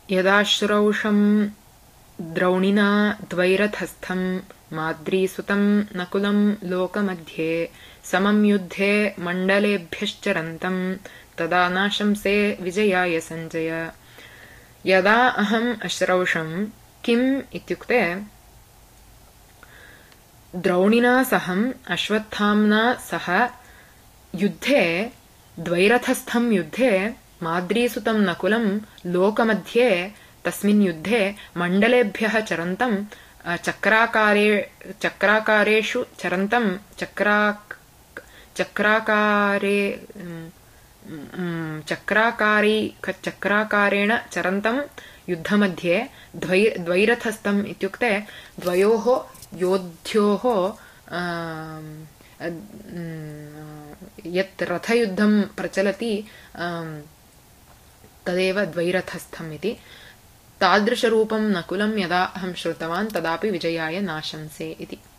यदाश्रौषं द्रौणिना द्वैरथस्थं माद्रीसुतं नकुलं लोकमध्ये समं युद्धे मण्डलेभ्यश्चरन्तं तदा नाशंसे विजयाय सञ्जय। यदा अहम् अश्रौषं किम् इत्युक्ते द्रौणिना सहम् अश्वत्थाम्ना सह युद्धे द्वैरथस्थं युद्धे माद्रीसुतं नकुलं लोकमध्ये तस्मिन् युद्धे मण्डलेभ्यः चरन्तं चक्राकारेषु चरन्तं चक्राकारेण चरन्तं युद्धमध्ये द्वैरथस्थम् इत्युक्ते द्वयोः योद्ध्योः यत् रथयुद्धं प्रचलति तदेव द्वैरथस्थम् इति। तादृशरूपं नकुलं यदा अहं श्रुतवान् तदापि विजयाय नाशंसे इति।